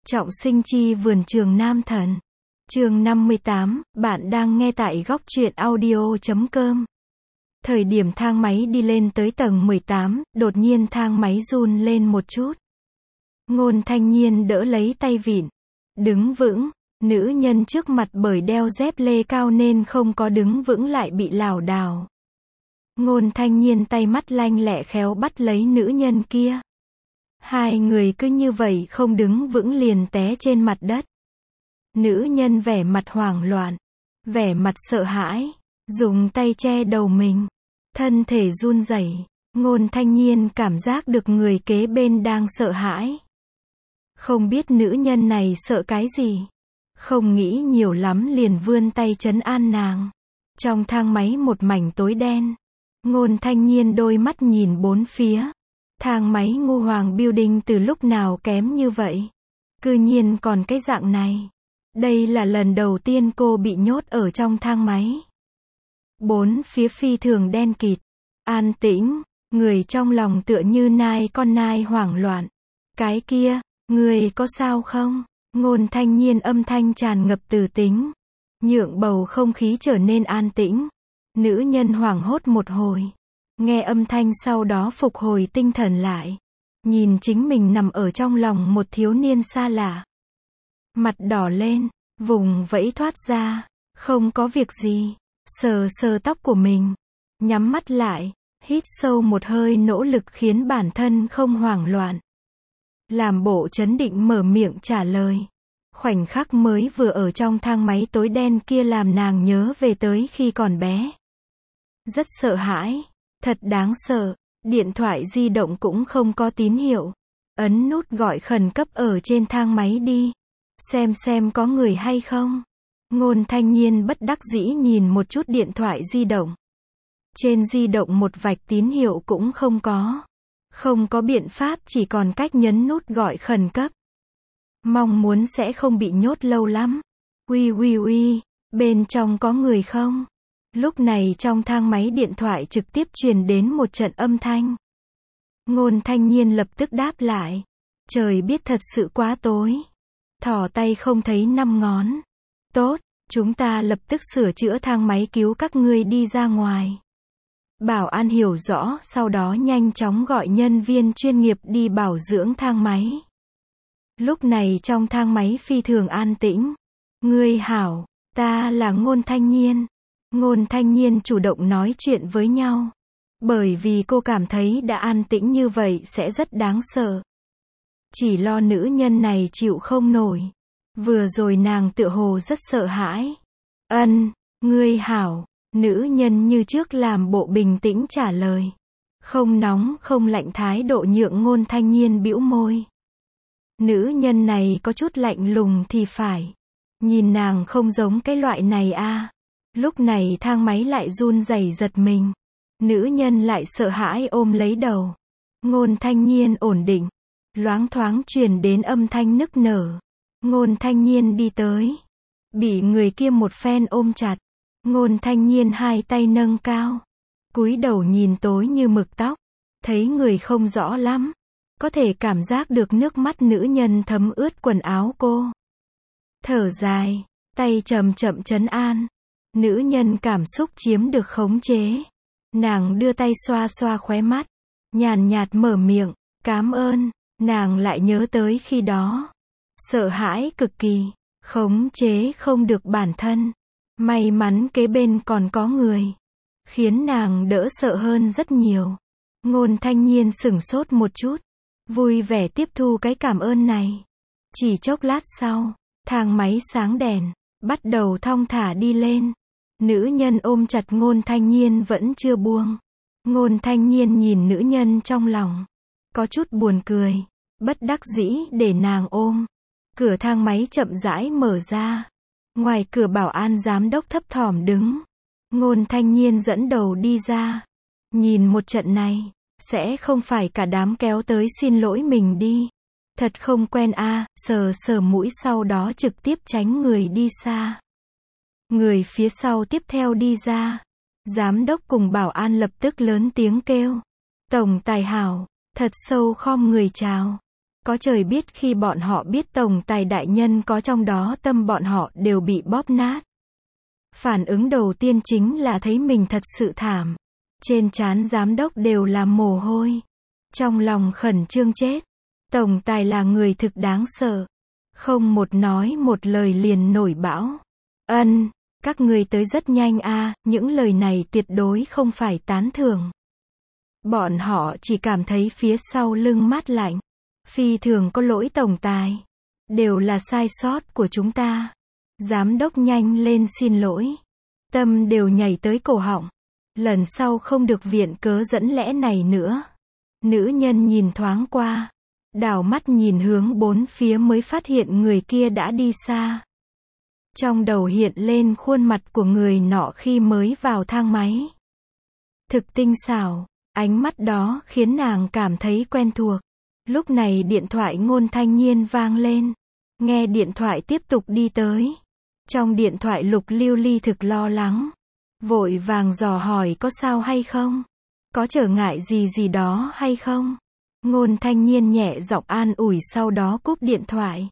Trọng sinh chi vườn trường Nam Thần. Chương 58, bạn đang nghe tại góc truyện audio.com. Thời điểm thang máy đi lên tới tầng 18, đột nhiên thang máy run lên một chút. Ngôn Thanh Nhiên đỡ lấy tay vịn. Đứng vững, nữ nhân trước mặt bởi đeo dép lê cao nên không có đứng vững lại bị lảo đảo. Ngôn Thanh Nhiên tay mắt lanh lẹ khéo bắt lấy nữ nhân kia. Hai người cứ như vậy không đứng vững liền té trên mặt đất. Nữ nhân vẻ mặt hoảng loạn, vẻ mặt sợ hãi, dùng tay che đầu mình, thân thể run rẩy. Ngôn Thanh Nhiên cảm giác được người kế bên đang sợ hãi. Không biết nữ nhân này sợ cái gì, không nghĩ nhiều lắm liền vươn tay trấn an nàng. Trong thang máy một mảnh tối đen, Ngôn Thanh Nhiên đôi mắt nhìn bốn phía. Thang máy Ngô Hoàng Building từ lúc nào kém như vậy? Cư nhiên còn cái dạng này. Đây là lần đầu tiên cô bị nhốt ở trong thang máy. Bốn phía phi thường đen kịt, an tĩnh, người trong lòng tựa như nai con nai hoảng loạn. Cái kia, người có sao không? Ngôn Thanh Nhiên âm thanh tràn ngập từ tính, nhượng bầu không khí trở nên an tĩnh. Nữ nhân hoảng hốt một hồi, nghe âm thanh sau đó phục hồi tinh thần lại. Nhìn chính mình nằm ở trong lòng một thiếu niên xa lạ. Mặt đỏ lên, vùng vẫy thoát ra, không có việc gì, sờ sờ tóc của mình, nhắm mắt lại, hít sâu một hơi nỗ lực khiến bản thân không hoảng loạn. Làm bộ trấn định mở miệng trả lời. Khoảnh khắc mới vừa ở trong thang máy tối đen kia làm nàng nhớ về tới khi còn bé. Rất sợ hãi, thật đáng sợ, điện thoại di động cũng không có tín hiệu. Ấn nút gọi khẩn cấp ở trên thang máy đi. Xem có người hay không. Ngôn Thanh Nhiên bất đắc dĩ nhìn một chút điện thoại di động. Trên di động một vạch tín hiệu cũng không có. Không có biện pháp chỉ còn cách nhấn nút gọi khẩn cấp. Mong muốn sẽ không bị nhốt lâu lắm. Uy, bên trong có người không? Lúc này trong thang máy điện thoại trực tiếp truyền đến một trận âm thanh. Ngôn Thanh Nhiên lập tức đáp lại. Trời biết thật sự quá tối. Thỏ tay không thấy năm ngón. Tốt, chúng ta lập tức sửa chữa thang máy cứu các ngươi đi ra ngoài. Bảo an hiểu rõ, sau đó nhanh chóng gọi nhân viên chuyên nghiệp đi bảo dưỡng thang máy. Lúc này trong thang máy phi thường an tĩnh. Ngươi hảo, ta là Ngôn Thanh Nhiên. Ngôn Thanh Nhiên chủ động nói chuyện với nhau. Bởi vì cô cảm thấy đã an tĩnh như vậy sẽ rất đáng sợ. Chỉ lo nữ nhân này chịu không nổi. Vừa rồi nàng tựa hồ rất sợ hãi. Ngươi hảo, nữ nhân như trước làm bộ bình tĩnh trả lời. Không nóng không lạnh thái độ nhượng Ngôn Thanh Nhiên bĩu môi. Nữ nhân này có chút lạnh lùng thì phải. Nhìn nàng không giống cái loại này a. Lúc này thang máy lại run rẩy giật mình. Nữ nhân lại sợ hãi ôm lấy đầu. Ngôn Thanh Nhiên ổn định. Loáng thoáng truyền đến âm thanh nức nở. Ngôn Thanh Nhiên đi tới. Bị người kia một phen ôm chặt. Ngôn Thanh Nhiên hai tay nâng cao. Cúi đầu nhìn tối như mực tóc. Thấy người không rõ lắm. Có thể cảm giác được nước mắt nữ nhân thấm ướt quần áo cô. Thở dài, tay chậm chậm trấn an. Nữ nhân cảm xúc chiếm được khống chế. Nàng đưa tay xoa xoa khóe mắt. Nhàn nhạt mở miệng, cảm ơn. Nàng lại nhớ tới khi đó. Sợ hãi cực kỳ. Khống chế không được bản thân. May mắn kế bên còn có người. Khiến nàng đỡ sợ hơn rất nhiều. Ngôn Thanh Nhiên sửng sốt một chút. Vui vẻ tiếp thu cái cảm ơn này. Chỉ chốc lát sau, thang máy sáng đèn. Bắt đầu thong thả đi lên. Nữ nhân ôm chặt Ngôn Thanh Nhiên vẫn chưa buông. Ngôn Thanh Nhiên nhìn nữ nhân trong lòng. Có chút buồn cười. Bất đắc dĩ để nàng ôm. Cửa thang máy chậm rãi mở ra. Ngoài cửa bảo an giám đốc thấp thỏm đứng. Ngôn Thanh Nhiên dẫn đầu đi ra. Nhìn một trận này, sẽ không phải cả đám kéo tới xin lỗi mình đi. Thật không quen a. Sờ sờ mũi sau đó trực tiếp tránh người đi xa. Người phía sau tiếp theo đi ra. Giám đốc cùng bảo an lập tức lớn tiếng kêu. Tổng tài hảo, thật sâu khom người chào. Có trời biết khi bọn họ biết tổng tài đại nhân có trong đó, tâm bọn họ đều bị bóp nát. Phản ứng đầu tiên chính là thấy mình thật sự thảm. Trên trán giám đốc đều là mồ hôi. Trong lòng khẩn trương chết. Tổng tài là người thực đáng sợ. Không một nói một lời liền nổi bão. Các ngươi tới rất nhanh a, những lời này tuyệt đối không phải tán thưởng. Bọn họ chỉ cảm thấy phía sau lưng mát lạnh. Phi thường có lỗi tổng tài. Đều là sai sót của chúng ta. Giám đốc nhanh lên xin lỗi. Tâm đều nhảy tới cổ họng. Lần sau không được viện cớ dẫn lẽ này nữa. Nữ nhân nhìn thoáng qua. Đảo mắt nhìn hướng bốn phía mới phát hiện người kia đã đi xa. Trong đầu hiện lên khuôn mặt của người nọ khi mới vào thang máy. Thực tinh xảo, ánh mắt đó khiến nàng cảm thấy quen thuộc. Lúc này điện thoại Ngôn Thanh Nhiên vang lên. Nghe điện thoại tiếp tục đi tới. Trong điện thoại Lục Lưu Ly thực lo lắng. Vội vàng dò hỏi có sao hay không? Có trở ngại gì đó hay không? Ngôn Thanh Nhiên nhẹ giọng an ủi sau đó cúp điện thoại.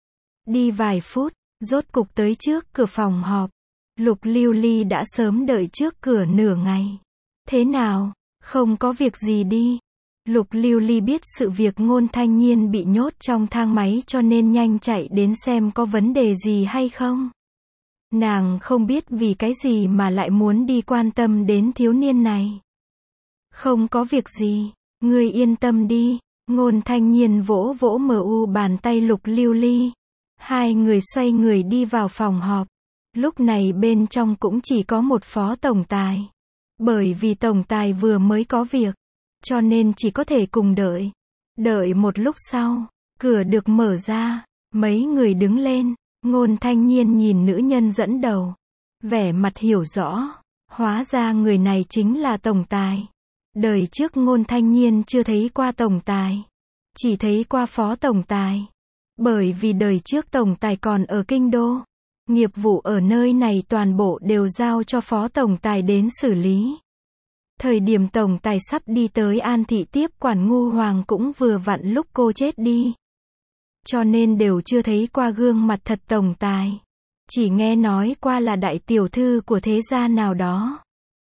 Đi vài phút, rốt cục tới trước cửa phòng họp. Lục Lưu Ly đã sớm đợi trước cửa nửa ngày. Thế nào? Không có việc gì đi. Lục Lưu Ly biết sự việc Ngôn Thanh Nhiên bị nhốt trong thang máy cho nên nhanh chạy đến xem có vấn đề gì hay không. Nàng không biết vì cái gì mà lại muốn đi quan tâm đến thiếu niên này. Không có việc gì, ngươi yên tâm đi. Ngôn Thanh Nhiên vỗ vỗ bàn tay Lục Lưu Ly. Hai người xoay người đi vào phòng họp. Lúc này bên trong cũng chỉ có một phó tổng tài. Bởi vì tổng tài vừa mới có việc, cho nên chỉ có thể cùng đợi. Đợi một lúc sau, cửa được mở ra, mấy người đứng lên. Ngôn Thanh Nhiên nhìn nữ nhân dẫn đầu, vẻ mặt hiểu rõ, hóa ra người này chính là tổng tài. Đời trước Ngôn Thanh Nhiên chưa thấy qua tổng tài, chỉ thấy qua phó tổng tài. Bởi vì đời trước tổng tài còn ở kinh đô, nghiệp vụ ở nơi này toàn bộ đều giao cho phó tổng tài đến xử lý. Thời điểm tổng tài sắp đi tới An Thị tiếp quản Ngu Hoàng cũng vừa vặn lúc cô chết đi. Cho nên đều chưa thấy qua gương mặt thật tổng tài. Chỉ nghe nói qua là đại tiểu thư của thế gia nào đó.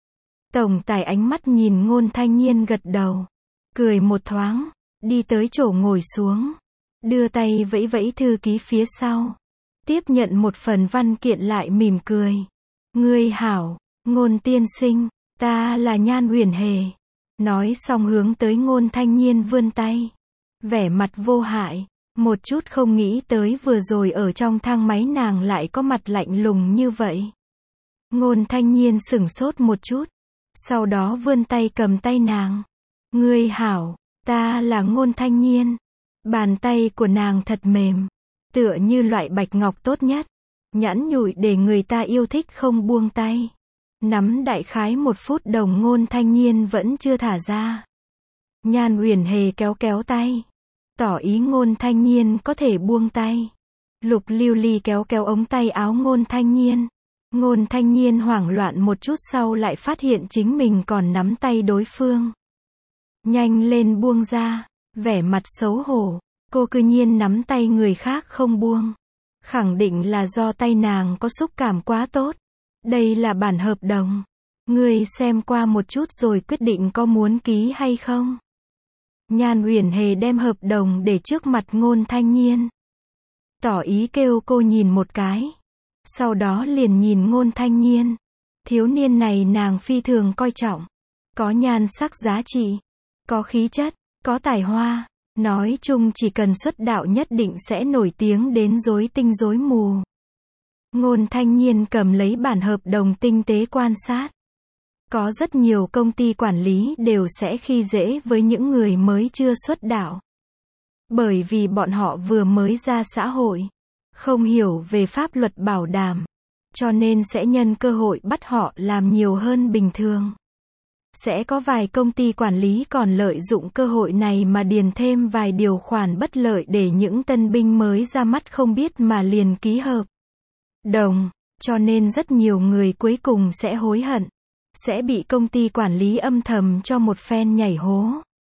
Tổng tài ánh mắt nhìn Ngôn Thanh Nhiên gật đầu. Cười một thoáng. Đi tới chỗ ngồi xuống. Đưa tay vẫy vẫy thư ký phía sau. Tiếp nhận một phần văn kiện lại mỉm cười. Ngươi hảo, Ngôn tiên sinh. Ta là Nhan Huyền Hề. Nói xong hướng tới Ngôn Thanh Nhiên vươn tay. Vẻ mặt vô hại. Một chút không nghĩ tới vừa rồi ở trong thang máy nàng lại có mặt lạnh lùng như vậy. Ngôn Thanh Nhiên sửng sốt một chút. Sau đó vươn tay cầm tay nàng. Ngươi hảo, ta là Ngôn Thanh Nhiên. Bàn tay của nàng thật mềm. Tựa như loại bạch ngọc tốt nhất. Nhẵn nhụi để người ta yêu thích không buông tay. Nắm đại khái 1 phút đồng Ngôn Thanh Nhiên vẫn chưa thả ra. Nhan Huyền Hề kéo kéo tay. Tỏ ý Ngôn Thanh Nhiên có thể buông tay. Lục Lưu Ly kéo kéo ống tay áo Ngôn Thanh Nhiên. Ngôn Thanh Nhiên hoảng loạn một chút sau lại phát hiện chính mình còn nắm tay đối phương. Nhanh lên buông ra. Vẻ mặt xấu hổ. Cô cư nhiên nắm tay người khác không buông. Khẳng định là do tay nàng có xúc cảm quá tốt. Đây là bản hợp đồng. Ngươi xem qua một chút rồi quyết định có muốn ký hay không. Nhan Huyền Hề đem hợp đồng để trước mặt Ngôn Thanh Nhiên. Tỏ ý kêu cô nhìn một cái. Sau đó liền nhìn Ngôn Thanh Nhiên. Thiếu niên này nàng phi thường coi trọng. Có nhan sắc giá trị. Có khí chất. Có tài hoa. Nói chung chỉ cần xuất đạo nhất định sẽ nổi tiếng đến rối tinh rối mù. Ngôn Thanh Nhiên cầm lấy bản hợp đồng tinh tế quan sát. Có rất nhiều công ty quản lý đều sẽ khi dễ với những người mới chưa xuất đạo. Bởi vì bọn họ vừa mới ra xã hội, không hiểu về pháp luật bảo đảm, cho nên sẽ nhân cơ hội bắt họ làm nhiều hơn bình thường. Sẽ có vài công ty quản lý còn lợi dụng cơ hội này mà điền thêm vài điều khoản bất lợi để những tân binh mới ra mắt không biết mà liền ký hợp đồng, cho nên rất nhiều người cuối cùng sẽ hối hận. Sẽ bị công ty quản lý âm thầm cho một phen nhảy hố.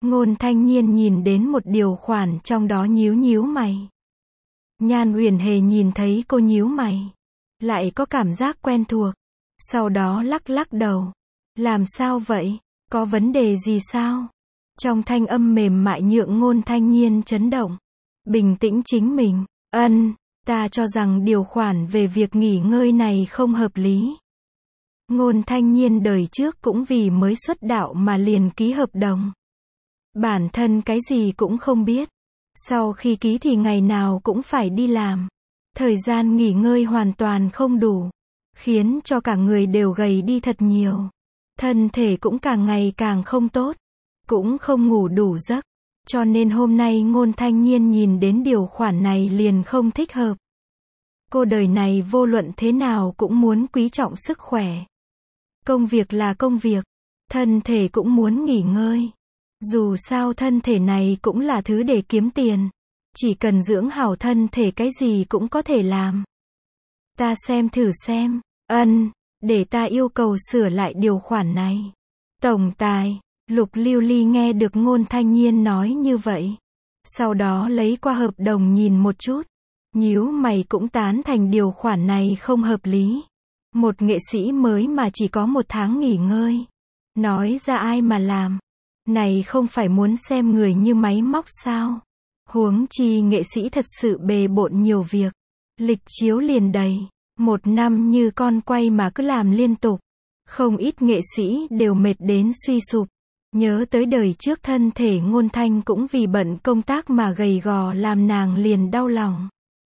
Ngôn Thanh Nhiên nhìn đến một điều khoản trong đó nhíu nhíu mày. Nhan Uyển Hề nhìn thấy cô nhíu mày, lại có cảm giác quen thuộc, sau đó lắc lắc đầu. Làm sao vậy? Có vấn đề gì sao? Trong thanh âm mềm mại nhượng Ngôn Thanh Nhiên chấn động. Bình tĩnh chính mình. Ta cho rằng điều khoản về việc nghỉ ngơi này không hợp lý. Ngôn Thanh Nhiên đời trước cũng vì mới xuất đạo mà liền ký hợp đồng. Bản thân cái gì cũng không biết. Sau khi ký thì ngày nào cũng phải đi làm. Thời gian nghỉ ngơi hoàn toàn không đủ, khiến cho cả người đều gầy đi thật nhiều. Thân thể cũng càng ngày càng không tốt, cũng không ngủ đủ giấc. Cho nên hôm nay Ngôn Thanh Nhiên nhìn đến điều khoản này liền không thích hợp. Cô đời này vô luận thế nào cũng muốn quý trọng sức khỏe. Công việc là công việc, thân thể cũng muốn nghỉ ngơi. Dù sao thân thể này cũng là thứ để kiếm tiền. Chỉ cần dưỡng hảo thân thể cái gì cũng có thể làm. Ta xem thử xem. Để ta yêu cầu sửa lại điều khoản này. Tổng tài, Lục Lưu Ly nghe được Ngôn Thanh Nhiên nói như vậy. Sau đó lấy qua hợp đồng nhìn một chút. Nhíu mày cũng tán thành điều khoản này không hợp lý. Một nghệ sĩ mới mà chỉ có 1 tháng nghỉ ngơi. Nói ra ai mà làm. Này không phải muốn xem người như máy móc sao? Huống chi nghệ sĩ thật sự bề bộn nhiều việc. Lịch chiếu liền đầy. 1 năm như con quay mà cứ làm liên tục. Không ít nghệ sĩ đều mệt đến suy sụp. Nhớ tới đời trước thân thể Ngôn Thanh cũng vì bận công tác mà gầy gò làm nàng liền đau lòng.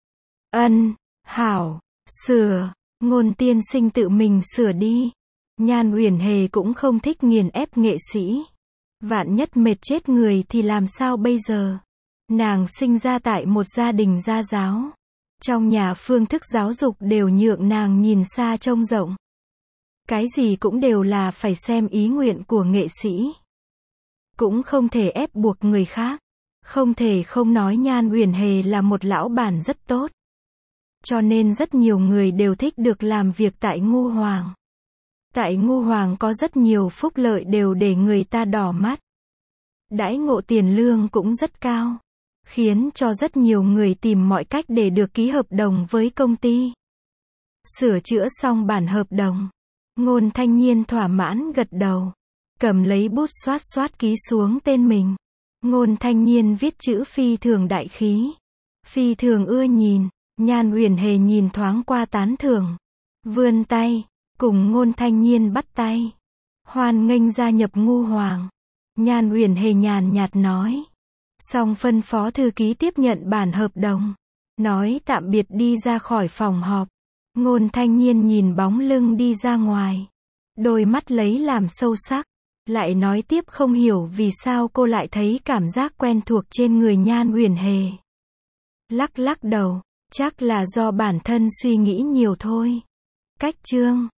Hảo, sửa. Ngôn tiên sinh tự mình sửa đi. Nhan Uyển Hề cũng không thích nghiền ép nghệ sĩ. Vạn nhất mệt chết người thì làm sao bây giờ? Nàng sinh ra tại một gia đình gia giáo. Trong nhà phương thức giáo dục đều nhượng nàng nhìn xa trông rộng. Cái gì cũng đều là phải xem ý nguyện của nghệ sĩ. Cũng không thể ép buộc người khác. Không thể không nói Nhan Uyển Hề là một lão bản rất tốt. Cho nên rất nhiều người đều thích được làm việc tại Ngô Hoàng. Tại Ngô Hoàng có rất nhiều phúc lợi đều để người ta đỏ mắt. Đãi ngộ tiền lương cũng rất cao. Khiến cho rất nhiều người tìm mọi cách để được ký hợp đồng với công ty. Sửa chữa xong bản hợp đồng. Ngôn Thanh Nhiên thỏa mãn gật đầu. Cầm lấy bút xoát xoát ký xuống tên mình. Ngôn Thanh Nhiên viết chữ phi thường đại khí. Phi thường ưa nhìn. Nhan Uyển Hề nhìn thoáng qua tán thưởng. Vươn tay. Cùng Ngôn Thanh Nhiên bắt tay. Hoan nghênh gia nhập Ngô Hoàng. Nhan Uyển Hề nhàn nhạt nói. Xong phân phó thư ký tiếp nhận bản hợp đồng. Nói tạm biệt đi ra khỏi phòng họp. Ngôn Thanh Nhiên nhìn bóng lưng đi ra ngoài. Đôi mắt lấy làm sâu sắc. Lại nói tiếp không hiểu vì sao cô lại thấy cảm giác quen thuộc trên người Nhan Uyển Hề. Lắc lắc đầu. Chắc là do bản thân suy nghĩ nhiều thôi. Cách chương